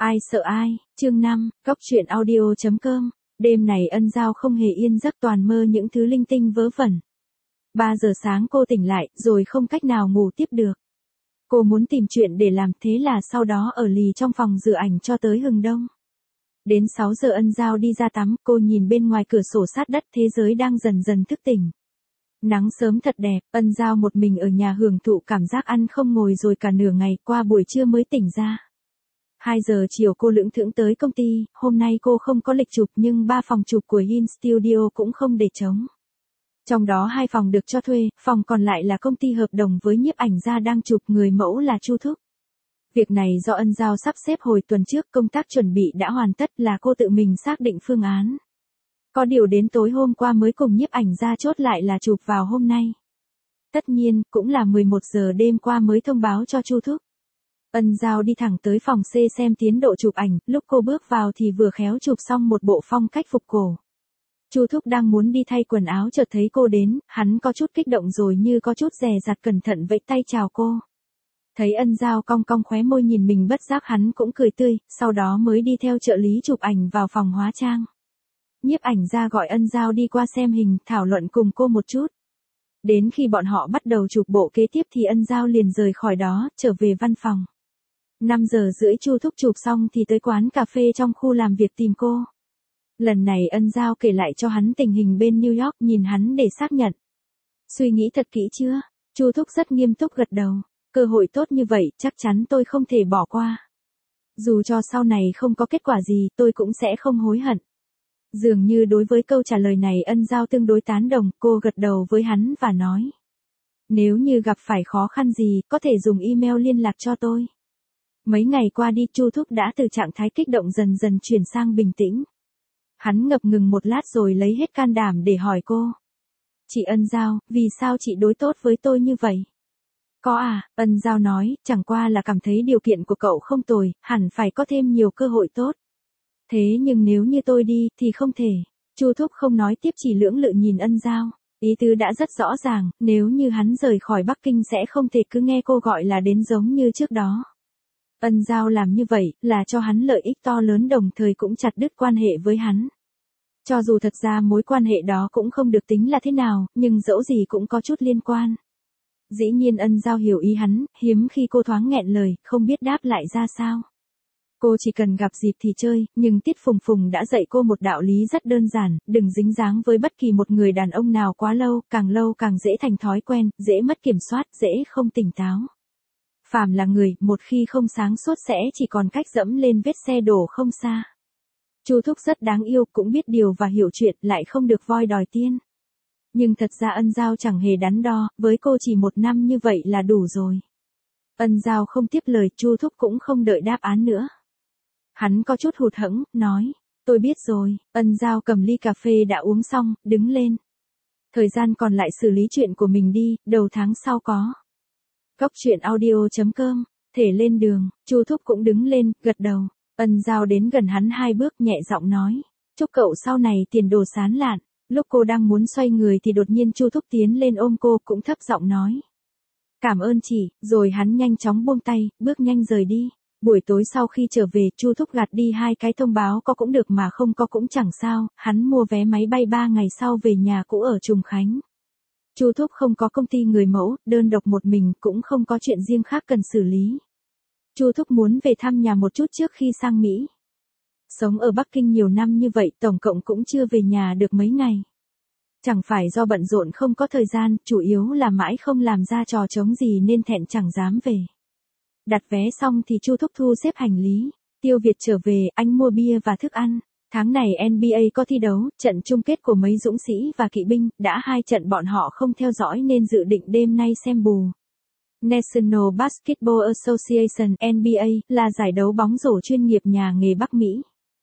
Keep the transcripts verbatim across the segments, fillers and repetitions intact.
Ai sợ ai, chương năm, Cóc truyện audio chấm com. Đêm này Ân Giao không hề yên giấc, toàn mơ những thứ linh tinh vớ vẩn. ba giờ sáng cô tỉnh lại, rồi không cách nào ngủ tiếp được. Cô muốn tìm chuyện để làm, thế là sau đó ở lì trong phòng rửa ảnh cho tới hừng đông. Đến sáu giờ Ân Giao đi ra tắm, cô nhìn bên ngoài cửa sổ sát đất, thế giới đang dần dần thức tỉnh. Nắng sớm thật đẹp, Ân Giao một mình ở nhà hưởng thụ cảm giác ăn không ngồi rồi cả nửa ngày, qua buổi trưa mới tỉnh ra. hai giờ chiều cô lững thững tới công ty, hôm nay cô không có lịch chụp nhưng ba phòng chụp của Hin Studio cũng không để trống. Trong đó hai phòng được cho thuê, phòng còn lại là công ty hợp đồng với nhiếp ảnh gia đang chụp, người mẫu là Chu Thúc. Việc này do Ân Giao sắp xếp hồi tuần trước, công tác chuẩn bị đã hoàn tất, là cô tự mình xác định phương án. Có điều đến tối hôm qua mới cùng nhiếp ảnh gia chốt lại là chụp vào hôm nay. Tất nhiên, cũng là mười một giờ đêm qua mới thông báo cho Chu Thúc. Ân Giao đi thẳng tới phòng C xem tiến độ chụp ảnh, lúc cô bước vào thì vừa khéo chụp xong một bộ phong cách phục cổ. Chu Thúc đang muốn đi thay quần áo chợt thấy cô đến, hắn có chút kích động rồi như có chút dè dặt cẩn thận vẫy tay chào cô. Thấy Ân Giao cong cong khóe môi nhìn mình, bất giác hắn cũng cười tươi, sau đó mới đi theo trợ lý chụp ảnh vào phòng hóa trang. Nhiếp ảnh gia gọi Ân Giao đi qua xem hình, thảo luận cùng cô một chút. Đến khi bọn họ bắt đầu chụp bộ kế tiếp thì Ân Giao liền rời khỏi đó, trở về văn phòng. năm giờ rưỡi Chu Thúc chụp xong thì tới quán cà phê trong khu làm việc tìm cô. Lần này Ân Giao kể lại cho hắn tình hình bên New York, nhìn hắn để xác nhận. Suy nghĩ thật kỹ chưa? Chu Thúc rất nghiêm túc gật đầu. Cơ hội tốt như vậy, chắc chắn tôi không thể bỏ qua. Dù cho sau này không có kết quả gì, tôi cũng sẽ không hối hận. Dường như đối với câu trả lời này Ân Giao tương đối tán đồng, cô gật đầu với hắn và nói. Nếu như gặp phải khó khăn gì, có thể dùng email liên lạc cho tôi. Mấy ngày qua đi, Chu Thúc đã từ trạng thái kích động dần dần chuyển sang bình tĩnh. Hắn ngập ngừng một lát rồi lấy hết can đảm để hỏi cô. Chị Ân Giao, vì sao chị đối tốt với tôi như vậy? Có à, Ân Giao nói, chẳng qua là cảm thấy điều kiện của cậu không tồi, hẳn phải có thêm nhiều cơ hội tốt. Thế nhưng nếu như tôi đi, thì không thể. Chu Thúc không nói tiếp, chỉ lưỡng lự nhìn Ân Giao. Ý tứ đã rất rõ ràng, nếu như hắn rời khỏi Bắc Kinh sẽ không thể cứ nghe cô gọi là đến giống như trước đó. Ân Giao làm như vậy, là cho hắn lợi ích to lớn, đồng thời cũng chặt đứt quan hệ với hắn. Cho dù thật ra mối quan hệ đó cũng không được tính là thế nào, nhưng dẫu gì cũng có chút liên quan. Dĩ nhiên Ân Giao hiểu ý hắn, hiếm khi cô thoáng nghẹn lời, không biết đáp lại ra sao. Cô chỉ cần gặp dịp thì chơi, nhưng Tiết Phùng Phùng đã dạy cô một đạo lý rất đơn giản, đừng dính dáng với bất kỳ một người đàn ông nào quá lâu, càng lâu càng dễ thành thói quen, dễ mất kiểm soát, dễ không tỉnh táo. Phàm là người, một khi không sáng suốt sẽ chỉ còn cách dẫm lên vết xe đổ không xa. Chu Thúc rất đáng yêu, cũng biết điều và hiểu chuyện, lại không được voi đòi tiên. Nhưng thật ra Ân Giao chẳng hề đắn đo, với cô chỉ một năm như vậy là đủ rồi. Ân Giao không tiếp lời, Chu Thúc cũng không đợi đáp án nữa. Hắn có chút hụt hẫng, nói, tôi biết rồi. Ân Giao cầm ly cà phê đã uống xong, đứng lên. Thời gian còn lại xử lý chuyện của mình đi, đầu tháng sau có. Cóc truyện audio chấm com, thể lên đường, Chu Thúc cũng đứng lên, gật đầu. Ân Giao đến gần hắn hai bước, nhẹ giọng nói, chúc cậu sau này tiền đồ sán lạn. Lúc cô đang muốn xoay người thì đột nhiên Chu Thúc tiến lên ôm cô, cũng thấp giọng nói. Cảm ơn chị, rồi hắn nhanh chóng buông tay, bước nhanh rời đi. Buổi tối sau khi trở về, Chu Thúc gạt đi hai cái thông báo, có cũng được mà không có cũng chẳng sao, hắn mua vé máy bay ba ngày sau về nhà cũ ở Trùng Khánh. Chu Thúc không có công ty người mẫu, đơn độc một mình, cũng không có chuyện riêng khác cần xử lý. Chu Thúc muốn về thăm nhà một chút trước khi sang Mỹ. Sống ở Bắc Kinh nhiều năm như vậy, tổng cộng cũng chưa về nhà được mấy ngày. Chẳng phải do bận rộn không có thời gian, chủ yếu là mãi không làm ra trò trống gì nên thẹn chẳng dám về. Đặt vé xong thì Chu Thúc thu xếp hành lý. Tiêu Việt trở về, anh mua bia và thức ăn. Tháng này en bi ây có thi đấu, trận chung kết của mấy dũng sĩ và kỵ binh, đã hai trận bọn họ không theo dõi nên dự định đêm nay xem bù. National Basketball Association en bi ây là giải đấu bóng rổ chuyên nghiệp nhà nghề Bắc Mỹ.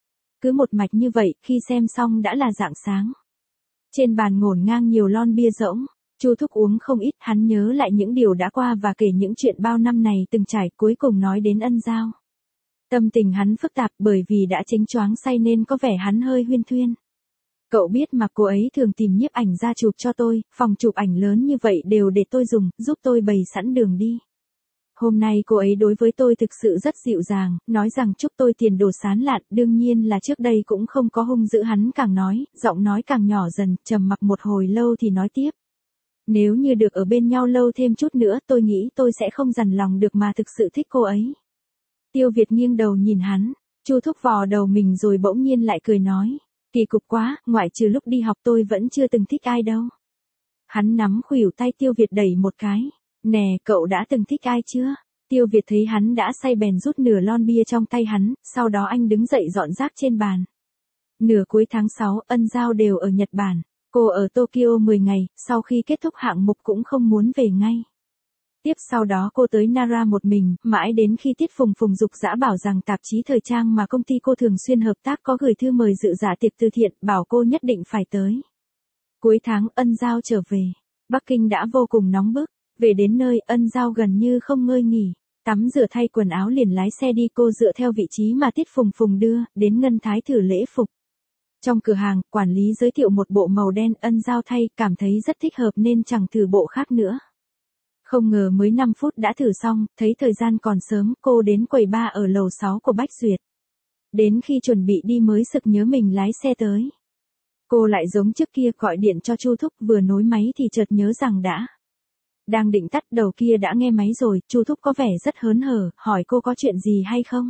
Cứ một mạch như vậy, khi xem xong đã là rạng sáng. Trên bàn ngổn ngang nhiều lon bia rỗng. Chu Thúc uống không ít, hắn nhớ lại những điều đã qua và kể những chuyện bao năm này từng trải, cuối cùng nói đến Ân Giao. Tâm tình hắn phức tạp, bởi vì đã chánh choáng say nên có vẻ hắn hơi huyên thuyên. Cậu biết mà, cô ấy thường tìm nhiếp ảnh ra chụp cho tôi, phòng chụp ảnh lớn như vậy đều để tôi dùng, giúp tôi bày sẵn đường đi. Hôm nay cô ấy đối với tôi thực sự rất dịu dàng, nói rằng chúc tôi tiền đồ sán lạn, đương nhiên là trước đây cũng không có hung dữ, hắn càng nói, giọng nói càng nhỏ dần, trầm mặc một hồi lâu thì nói tiếp. Nếu như được ở bên nhau lâu thêm chút nữa tôi nghĩ tôi sẽ không dằn lòng được mà thực sự thích cô ấy. Tiêu Việt nghiêng đầu nhìn hắn, Chu Thúc vò đầu mình rồi bỗng nhiên lại cười nói. Kỳ cục quá, ngoại trừ lúc đi học tôi vẫn chưa từng thích ai đâu. Hắn nắm khuỷu tay Tiêu Việt đẩy một cái. Nè, cậu đã từng thích ai chưa? Tiêu Việt thấy hắn đã say bèn rút nửa lon bia trong tay hắn, sau đó anh đứng dậy dọn rác trên bàn. Nửa cuối tháng sáu, Ân Giao đều ở Nhật Bản. Cô ở Tokyo mười ngày, sau khi kết thúc hạng mục cũng không muốn về ngay. Tiếp sau đó cô tới Nara một mình, mãi đến khi Tiết Phùng Phùng giục giã bảo rằng tạp chí thời trang mà công ty cô thường xuyên hợp tác có gửi thư mời dự dạ tiệc từ thiện, bảo cô nhất định phải tới. Cuối tháng Ân Giao trở về. Bắc Kinh đã vô cùng nóng bức. Về đến nơi, Ân Giao gần như không ngơi nghỉ. Tắm rửa thay quần áo liền lái xe đi, cô dựa theo vị trí mà Tiết Phùng Phùng đưa, đến Ngân Thái thử lễ phục. Trong cửa hàng, quản lý giới thiệu một bộ màu đen, Ân Giao thay, cảm thấy rất thích hợp nên chẳng thử bộ khác nữa. Không ngờ mới năm phút đã thử xong, thấy thời gian còn sớm, cô đến quầy bar ở lầu sáu của Bách Duyệt. Đến khi chuẩn bị đi mới sực nhớ mình lái xe tới. Cô lại giống trước kia gọi điện cho Chu Thúc, vừa nối máy thì chợt nhớ rằng đã. Đang định tắt đầu kia đã nghe máy rồi, Chu Thúc có vẻ rất hớn hở, hỏi cô có chuyện gì hay không.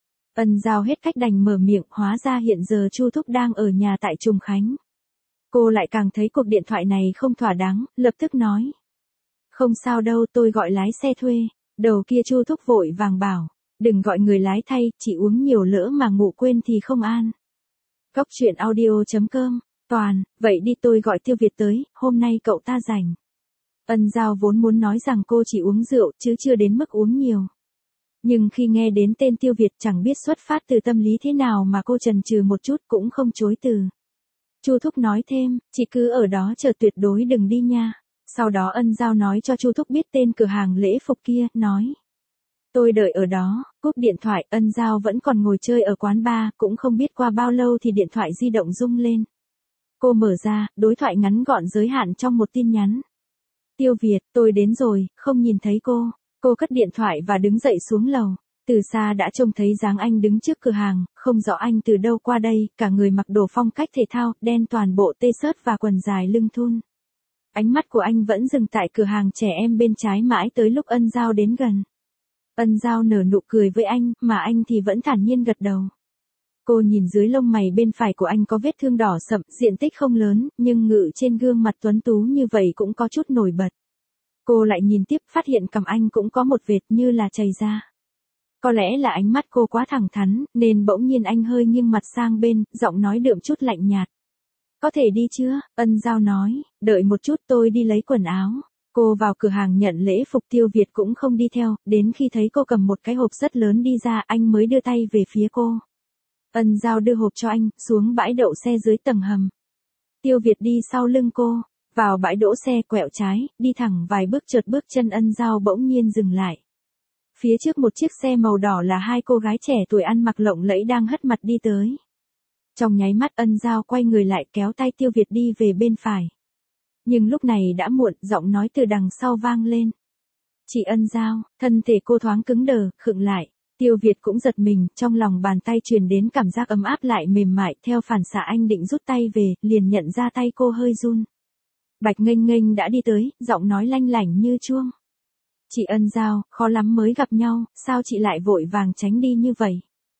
Ân Giao hết cách đành mở miệng, hóa ra hiện giờ Chu Thúc đang ở nhà tại Trùng Khánh. Cô lại càng thấy cuộc điện thoại này không thỏa đáng, lập tức nói. Không sao đâu, tôi gọi lái xe thuê. Đầu kia Chu Thúc vội vàng bảo, đừng gọi người lái thay, chỉ uống nhiều lỡ mà ngủ quên thì không an. Góc truyện audio chấm com, Toàn, vậy đi tôi gọi Tiêu Việt tới, hôm nay cậu ta rảnh. Ân Giao vốn muốn nói rằng cô chỉ uống rượu chứ chưa đến mức uống nhiều. Nhưng khi nghe đến tên Tiêu Việt chẳng biết xuất phát từ tâm lý thế nào mà cô chần chừ một chút cũng không chối từ. Chu Thúc nói thêm, chị cứ ở đó chờ tuyệt đối đừng đi nha. Sau đó Ân Giao nói cho Chu Thúc biết tên cửa hàng lễ phục kia, nói. Tôi đợi ở đó, cúp điện thoại, Ân Giao vẫn còn ngồi chơi ở quán bar, cũng không biết qua bao lâu thì điện thoại di động rung lên. Cô mở ra, đối thoại ngắn gọn giới hạn trong một tin nhắn. Tiêu Việt, tôi đến rồi, không nhìn thấy cô. Cô cất điện thoại và đứng dậy xuống lầu. Từ xa đã trông thấy dáng anh đứng trước cửa hàng, không rõ anh từ đâu qua đây, cả người mặc đồ phong cách thể thao, đen toàn bộ tê-shirt và quần dài lưng thun. Ánh mắt của anh vẫn dừng tại cửa hàng trẻ em bên trái mãi tới lúc Ân Giao đến gần. Ân Giao nở nụ cười với anh, mà anh thì vẫn thản nhiên gật đầu. Cô nhìn dưới lông mày bên phải của anh có vết thương đỏ sậm, diện tích không lớn, nhưng ngự trên gương mặt tuấn tú như vậy cũng có chút nổi bật. Cô lại nhìn tiếp, phát hiện cằm anh cũng có một vệt như là chảy ra. Có lẽ là ánh mắt cô quá thẳng thắn, nên bỗng nhiên anh hơi nghiêng mặt sang bên, giọng nói đượm chút lạnh nhạt. Có thể đi chưa? Ân Giao nói, đợi một chút tôi đi lấy quần áo. Cô vào cửa hàng nhận lễ phục, Tiêu Việt cũng không đi theo, đến khi thấy cô cầm một cái hộp rất lớn đi ra anh mới đưa tay về phía cô. Ân Giao đưa hộp cho anh, xuống bãi đậu xe dưới tầng hầm. Tiêu Việt đi sau lưng cô, vào bãi đỗ xe quẹo trái, đi thẳng vài bước chợt bước chân Ân Giao bỗng nhiên dừng lại. Phía trước một chiếc xe màu đỏ là hai cô gái trẻ tuổi ăn mặc lộng lẫy đang hất mặt đi tới. Trong nháy mắt Ân Giao quay người lại kéo tay Tiêu Việt đi về bên phải. Nhưng lúc này đã muộn, giọng nói từ đằng sau vang lên. Chị Ân Giao, thân thể cô thoáng cứng đờ, khựng lại. Tiêu Việt cũng giật mình, trong lòng bàn tay truyền đến cảm giác ấm áp lại mềm mại, theo phản xạ anh định rút tay về, liền nhận ra tay cô hơi run. Bạch Nghênh Nghênh đã đi tới, giọng nói lanh lảnh như chuông. Chị Ân Giao, khó lắm mới gặp nhau, sao chị lại vội vàng tránh đi như vậy?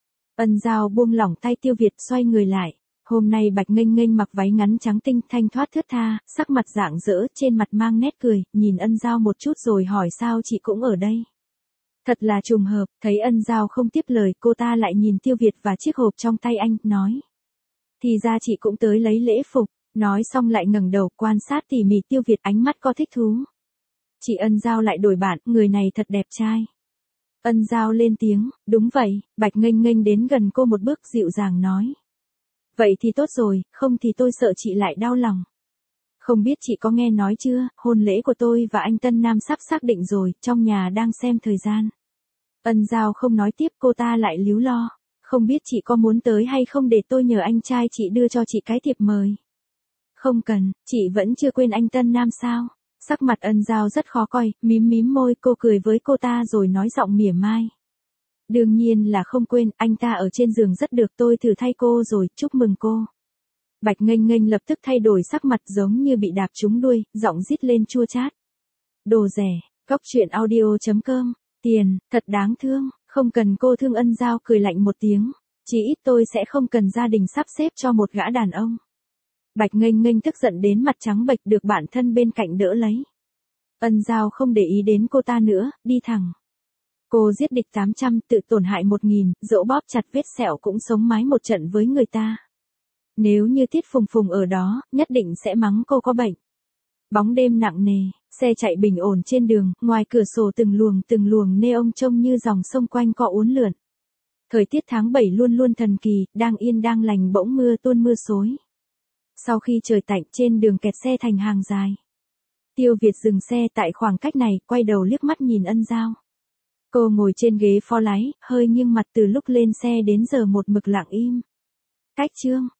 Ân Giao buông lỏng tay Tiêu Việt, xoay người lại. Hôm nay Bạch Nghênh Nghênh mặc váy ngắn trắng tinh, thanh thoát thướt tha, sắc mặt rạng rỡ, trên mặt mang nét cười, nhìn Ân Giao một chút rồi hỏi sao chị cũng ở đây. Thật là trùng hợp, thấy Ân Giao không tiếp lời, cô ta lại nhìn Tiêu Việt và chiếc hộp trong tay anh, nói. Thì ra chị cũng tới lấy lễ phục, nói xong lại ngẩng đầu quan sát tỉ mỉ Tiêu Việt, ánh mắt có thích thú. Chị Ân Giao lại đổi bạn, người này thật đẹp trai. Ân Giao lên tiếng, đúng vậy, Bạch Nghênh Nghênh đến gần cô một bước dịu dàng nói. Vậy thì tốt rồi, không thì tôi sợ chị lại đau lòng. Không biết chị có nghe nói chưa, hôn lễ của tôi và anh Tân Nam sắp xác định rồi, trong nhà đang xem thời gian. Ân Giao không nói tiếp, cô ta lại líu lo. Không biết chị có muốn tới hay không để tôi nhờ anh trai chị đưa cho chị cái thiệp mời. Không cần, chị vẫn chưa quên anh Tân Nam sao? Sắc mặt Ân Giao rất khó coi, mím mím môi, cô cười với cô ta rồi nói giọng mỉa mai. Đương nhiên là không quên, anh ta ở trên giường rất được, tôi thử thay cô rồi, chúc mừng cô. Bạch Nghênh Nghênh lập tức thay đổi sắc mặt giống như bị đạp trúng đuôi, giọng rít lên chua chát. Đồ rẻ, Cóc truyện audio chấm com, tiền, thật đáng thương, không cần cô thương. Ân Giao cười lạnh một tiếng, chỉ ít tôi sẽ không cần gia đình sắp xếp cho một gã đàn ông. Bạch Nghênh Nghênh tức giận đến mặt trắng bệch, được bạn thân bên cạnh đỡ lấy. Ân Giao không để ý đến cô ta nữa, đi thẳng. Cô giết địch tám trăm, tự tổn hại một nghìn, dẫu bóp chặt vết sẹo cũng sống mái một trận với người ta. Nếu như Tiết Phùng Phùng ở đó, nhất định sẽ mắng cô có bệnh. Bóng đêm nặng nề, xe chạy bình ổn trên đường, ngoài cửa sổ từng luồng từng luồng neon trông như dòng sông quanh co uốn lượn. Thời tiết tháng bảy luôn luôn thần kỳ, đang yên đang lành bỗng mưa tuôn mưa xối. Sau khi trời tạnh, trên đường kẹt xe thành hàng dài. Tiêu Việt dừng xe tại khoảng cách này, quay đầu liếc mắt nhìn Ân Giao. Cô ngồi trên ghế phó lái, hơi nghiêng mặt, từ lúc lên xe đến giờ một mực lặng im. Cách chương.